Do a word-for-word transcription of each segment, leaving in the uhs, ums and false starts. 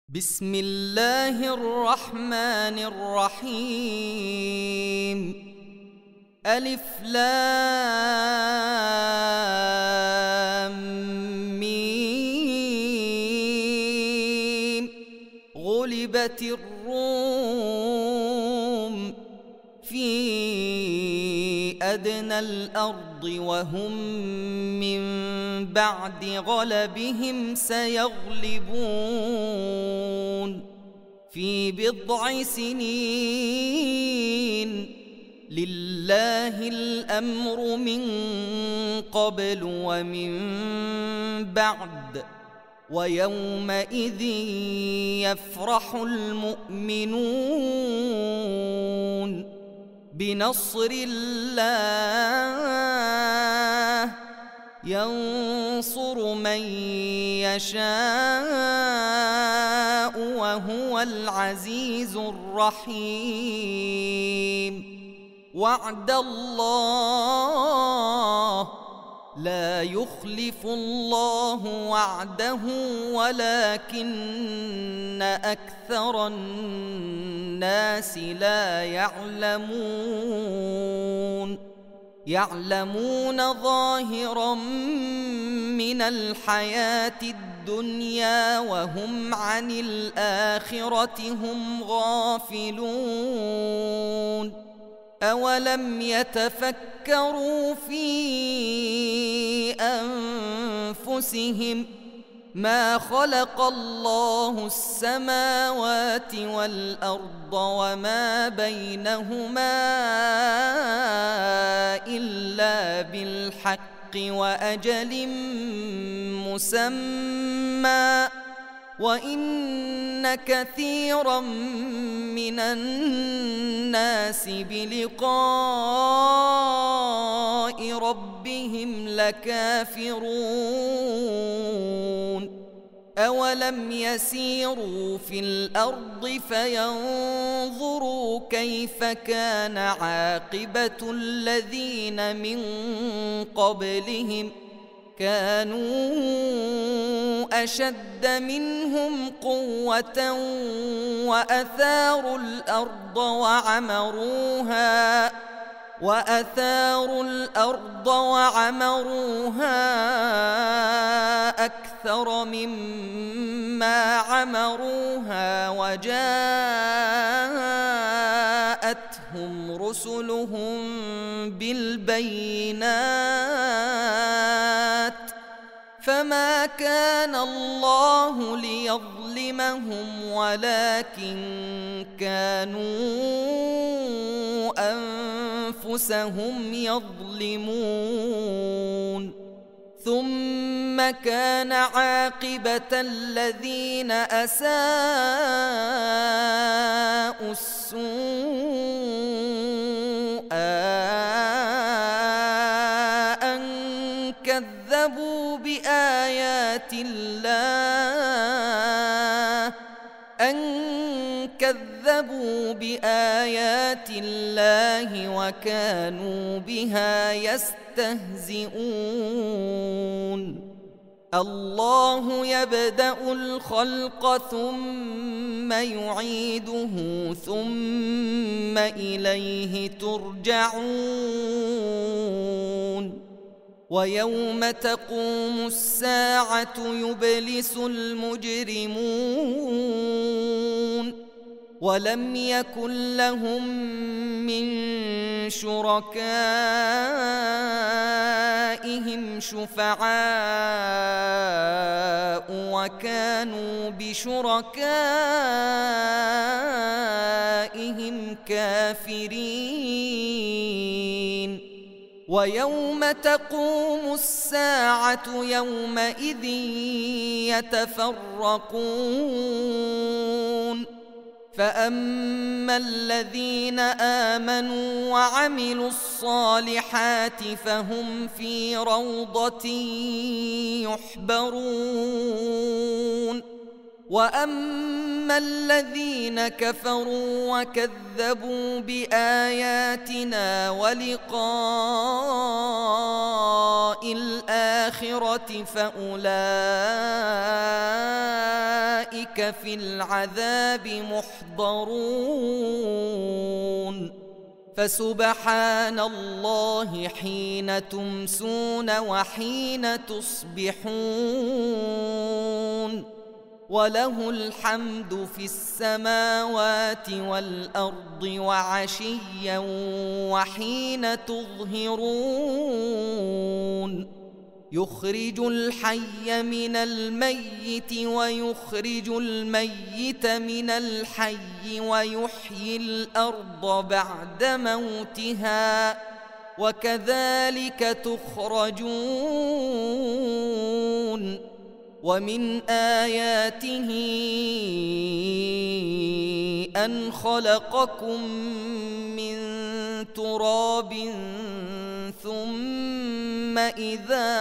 بسم الله الرحمن الرحيم. ألف لام ميم. غلبت الروم في أدنى الأرض وهم من بعد غلبهم سيغلبون في بضع سنين. لله الأمر من قبل ومن بعد ويومئذ يفرح المؤمنون بنصر الله ينصر من يشاء وهو العزيز الرحيم. وعد الله لا يخلف الله وعده ولكن أكثر الناس لا يعلمون. يعلمون ظاهرا من الحياة الدنيا وهم عن الآخرة هم غافلون. أولم يتفكروا في أنفسهم ما خلق الله السماوات والأرض وما بينهما إلا بالحق وأجل مسمى وإن كثيرا من الناس بلقاء ربهم لكافرون. أولم يسيروا في الأرض فينظروا كيف كان عاقبة الذين من قبلهم كانوا أشد منهم قوة وأثاروا الأرض وعمروها وأثاروا الأرض وعمروها أكثر مما عمروها وجاءتهم رسلهم بالبينات فما كان الله ليظلمهم ولكن كانوا أنفسهم يظلمون. ثم كان عاقبة الذين أساءوا السوء أن كذبوا بآيات الله أن كذبوا بآيات الله وكانوا بها يستهزئون. الله يبدأ الخلق ثم يعيده ثم إليه ترجعون. ويوم تقوم الساعة يبلس المجرمون ولم يكن لهم من شركائهم شفعاء وكانوا بشركائهم كافرين. ويوم تقوم الساعة يومئذ يتفرقون فأما الذين آمنوا وعملوا الصالحات فهم في روضة يحبرون. وأما الذين كفروا وكذبوا بآياتنا ولقاء الآخرة فأولئك أولئك في العذاب محضرون فسبحان الله حين تمسون وحين تصبحون وله الحمد في السماوات والأرض وعشيا وحين تظهرون يخرج الحي من الميت ويخرج الميت من الحي ويحيي الأرض بعد موتها وكذلك تخرجون ومن آياته أن خلقكم من تراب ثم إذا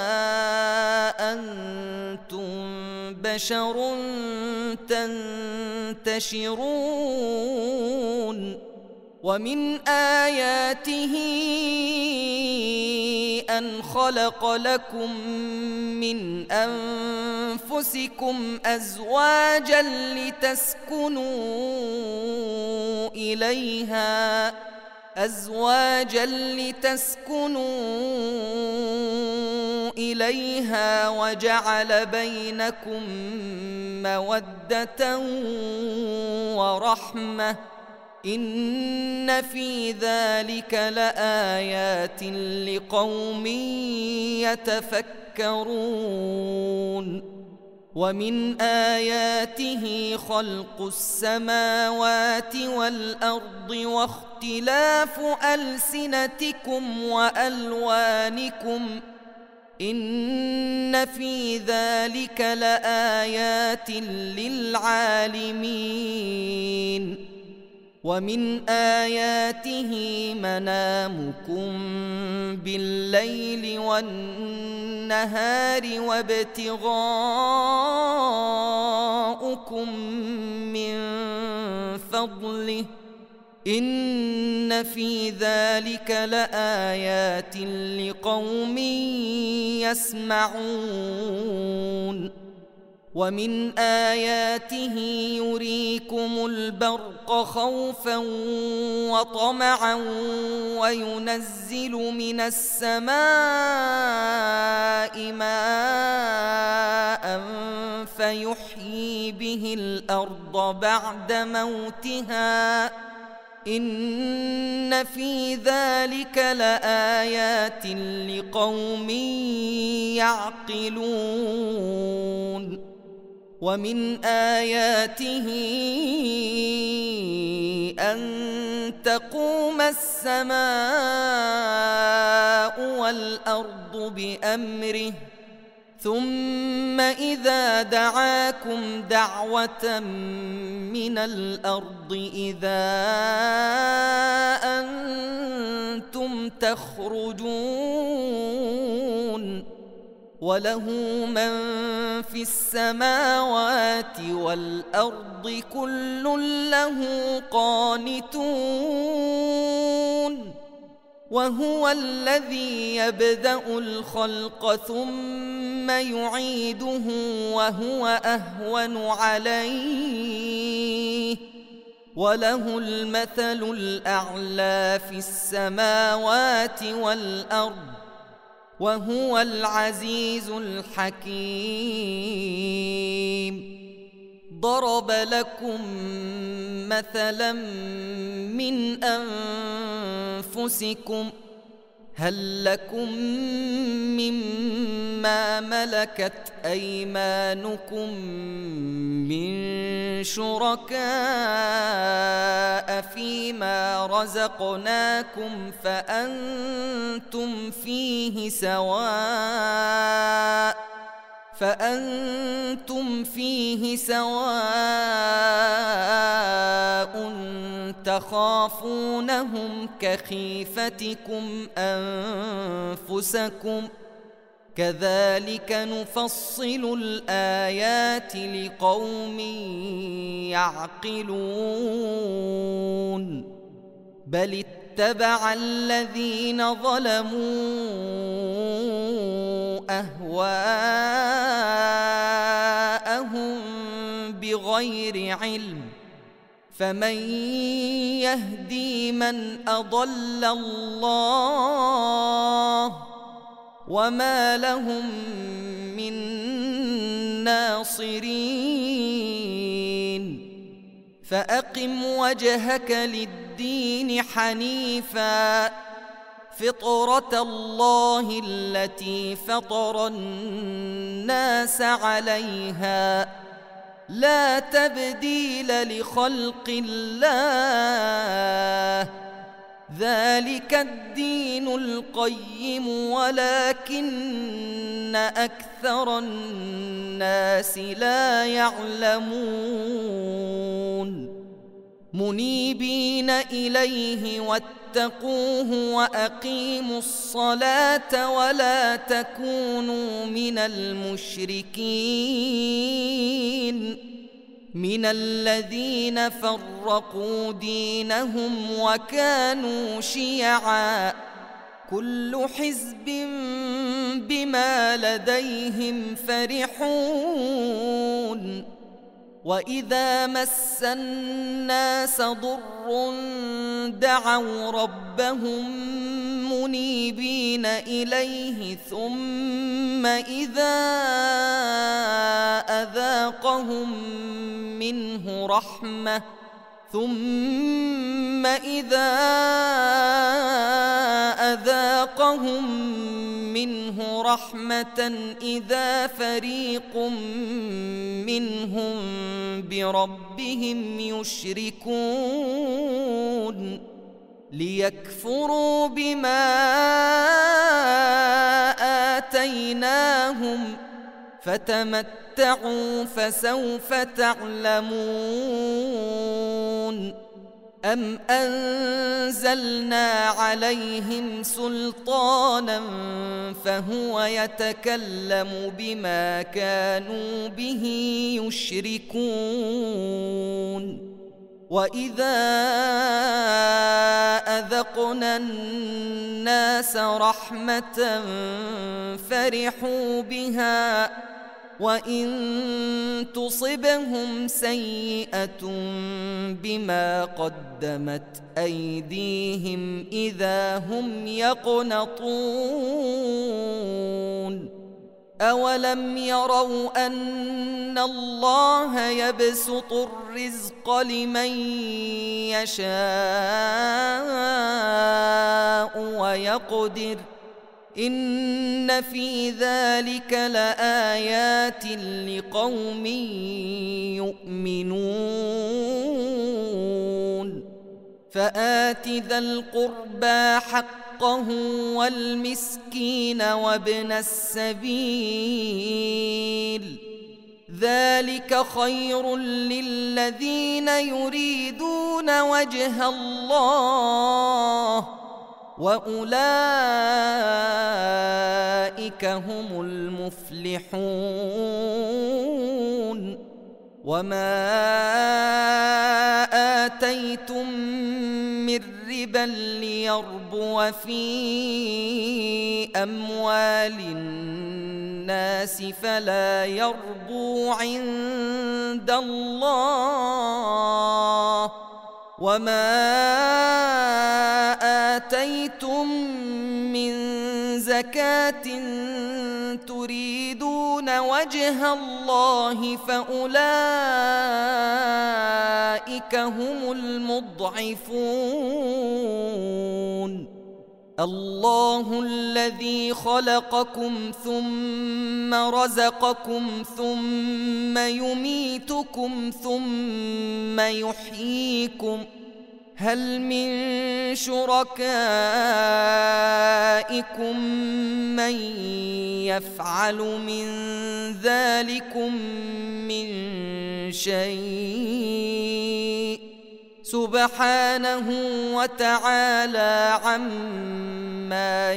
أنتم بشر تنتشرون ومن آياته أن خلق لكم من أنفسكم أزواجا لتسكنوا إليها أزواجا لتسكنوا إليها وجعل بينكم مودة ورحمة إن في ذلك لآيات لقوم يتفكرون ومن آياته خلق السماوات والأرض واختلاف ألسنتكم وألوانكم إن في ذلك لآيات للعالمين ومن آياته منامكم بالليل والنهار وابتغاؤكم من فضله إن في ذلك لآيات لقوم يسمعون ومن آياته يريكم البرق خوفا وطمعا وينزل من السماء ماء فيحيي به الأرض بعد موتها إن في ذلك لآيات لقوم يعقلون ومن آياته أن تقوم السماء والأرض بأمره ثم إذا دعاكم دعوة من الأرض إذا أنتم تخرجون وله من في السماوات والأرض كل له قانتون وهو الذي يبدأ الخلق ثم يعيده وهو أهون عليه وله المثل الأعلى في السماوات والأرض وهو العزيز الحكيم ضرب لكم مثلا من أنفسكم هل لكم مما ملكت أيمانكم من شركاء فيما رزقناكم فأنتم فيه سواء فأنتم فيه سواء تخافونهم كخيفتكم أنفسكم كذلك نفصل الآيات لقوم يعقلون بل اتبع الذين ظلموا أهواءهم بغير علم فمن يهدي من أضل الله وما لهم من ناصرين فأقم وجهك للدين حنيفا فطرة الله التي فطر الناس عليها لا تبديل لخلق الله ذلك الدين القيم ولكن أكثر الناس لا يعلمون منيبين إليه واتقوه وأقيموا الصلاة ولا تكونوا من المشركين من الذين فرقوا دينهم وكانوا شيعا كل حزب بما لديهم فرحون وإذا مس الناس ضر دعوا ربهم منيبين إليه ثم إذا أذاقهم منه رحمة ثم إذا أذاقهم منه رحمة إذا فريق منهم بربهم يشركون ليكفروا بما آتيناهم فتمتعوا فسوف تعلمون أم أنزلنا عليهم سلطانا فهو يتكلم بما كانوا به يشركون وإذا أذقنا الناس رحمة فرحوا بها وإن تصبهم سيئة بما قدمت أيديهم إذا هم يقنطون أولم يروا أن الله يبسط الرزق لمن يشاء ويقدر إن في ذلك لآيات لقوم يؤمنون فآت ذا القربى حقه والمسكين وابن السبيل ذلك خير للذين يريدون وجه الله وأولئك هم المفلحون وما آتيتم من ربا ليربو في أموال الناس فلا يربو عند الله وما آتيتم من زكاة تريدون وجه الله فأولئك هم المضعفون الله الذي خلقكم ثم رزقكم ثم يميتكم ثم يحييكم هل من شركائكم من يفعل من ذلكم من شيء سبحانه وتعالى عما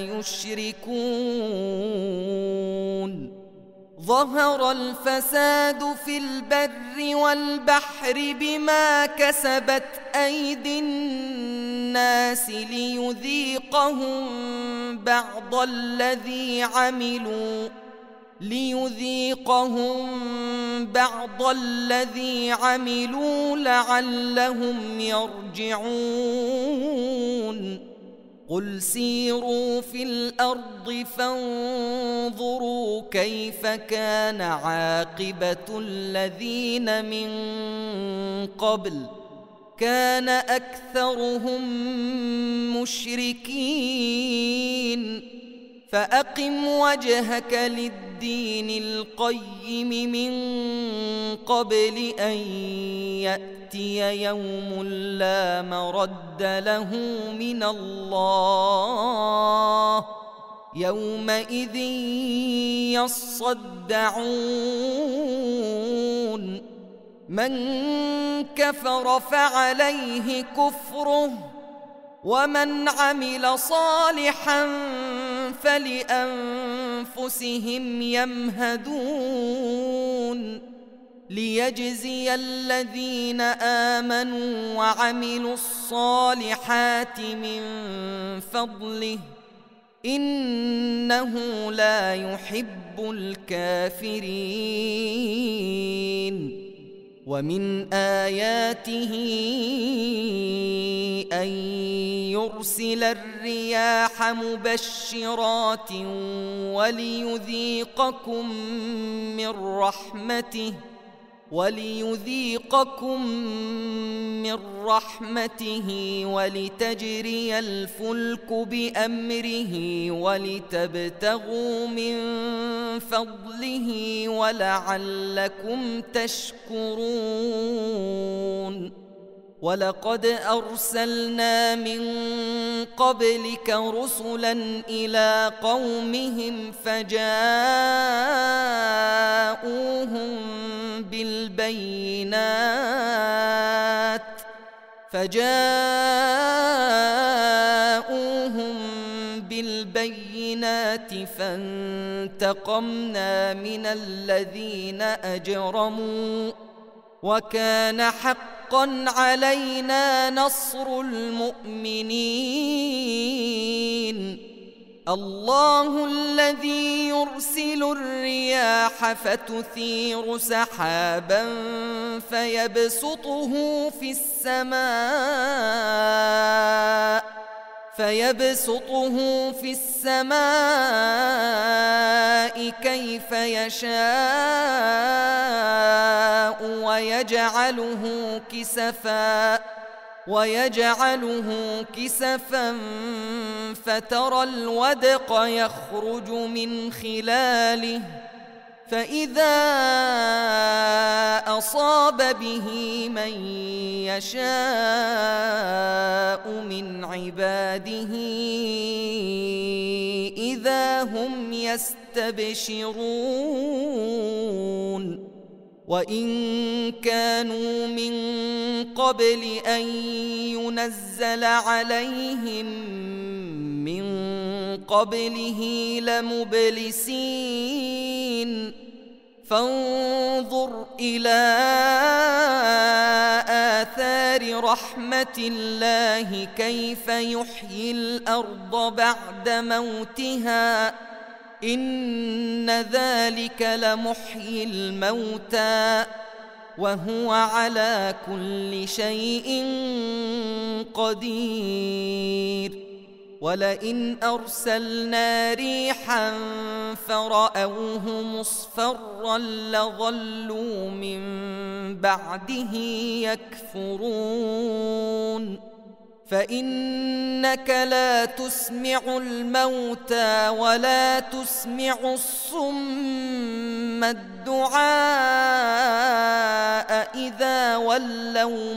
يشركون ظهر الفساد في البر والبحر بما كسبت أيدي الناس ليذيقهم بعض الذي عملوا ليذيقهم بعض الذي عملوا لعلهم يرجعون قل سيروا في الأرض فانظروا كيف كان عاقبة الذين من قبل كان أكثرهم مشركين فأقم وجهك للدين القيم من قبل أن يأتي يوم لا مرد له من الله يومئذ يصدعون من كفر فعليه كفره ومن عمل صالحا فلأنفسهم يمهدون ليجزي الذين آمنوا وعملوا الصالحات من فضله إنه لا يحب الكافرين ومن آياته أن يرسل الرياح مبشرات وليذيقكم من رحمته وليذيقكم من رحمته ولتجري الفلك بأمره ولتبتغوا من فضله ولعلكم تشكرون ولقد أرسلنا من قبلك رسلا إلى قومهم فجاءوهم بالبينات فجاءوهم بالبينات فانتقمنا من الذين أجرموا وكان حقا علينا نصر المؤمنين الله الذي يرسل الرياح فتثير سحابا فيبسطه في السماء فيبسطه في السماء كيف يشاء ويجعله كسفا ويجعله كسفا فترى الودق يخرج من خلاله فإذا أصاب به من يشاء من عباده إذا هم يستبشرون وإن كانوا من قبل أن ينزل عليهم من قبله لمبلسين فانظر إلى آثار رحمة الله كيف يحيي الأرض بعد موتها إن ذلك لمحيي الموتى وهو على كل شيء قدير ولئن أرسلنا ريحا فرأوه مصفرا لظلوا من بعده يكفرون فإنك لا تسمع الموتى ولا تسمع الصم الدعاء إذا ولوا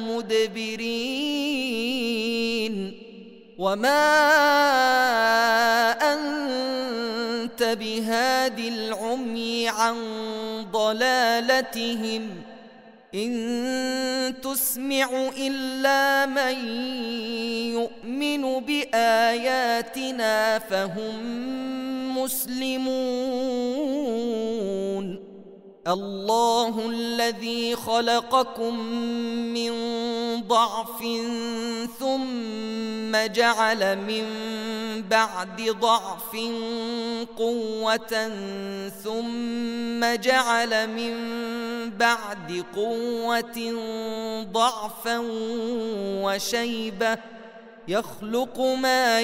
مدبرين وما أنت بهاد العمي عن ضلالتهم إن تسمع إلا من يؤمن بآياتنا فهم مسلمون الله الذي خلقكم من ضعف ثم جعل من بعد ضعف قوة ثم جعل من بعد قوة ضعفا وشيبة يخلق ما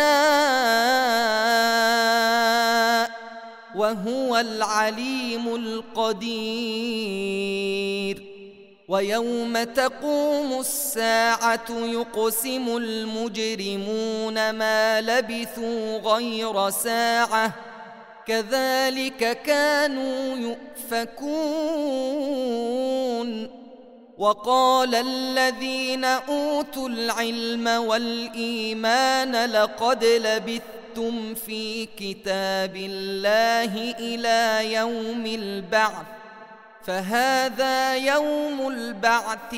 يشاء وهو العليم القدير. ويوم تقوم الساعة يقسم المجرمون ما لبثوا غير ساعة كذلك كانوا يؤفكون. وقال الذين أوتوا العلم والإيمان لقد لبثتم في كتاب الله إلى يوم البعث فهذا يوم البعث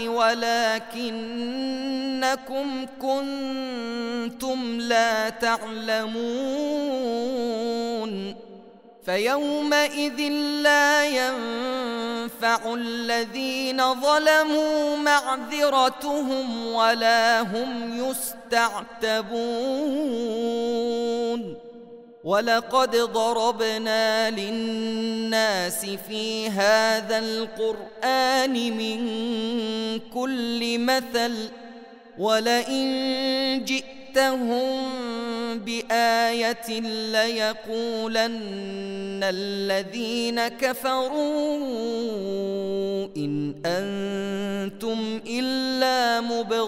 ولكنكم كنتم لا تعلمون. فيومئذ لا ينفع الذين ظلموا معذرتهم ولا هم يستعتبون. ولقد ضربنا للناس في هذا القرآن من كل مثل ولئن جئتهم بآية ليقولن الذين كفروا إن أنتم إلا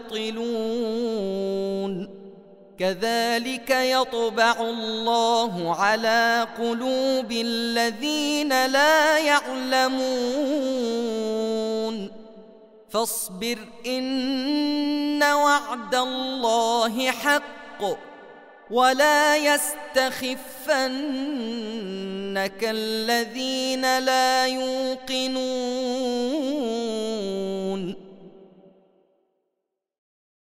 مبطلون. كذلك يطبع الله على قلوب الذين لا يعلمون. فاصبر إن وعد الله حق ولا يستخفنك الذين لا يوقنون.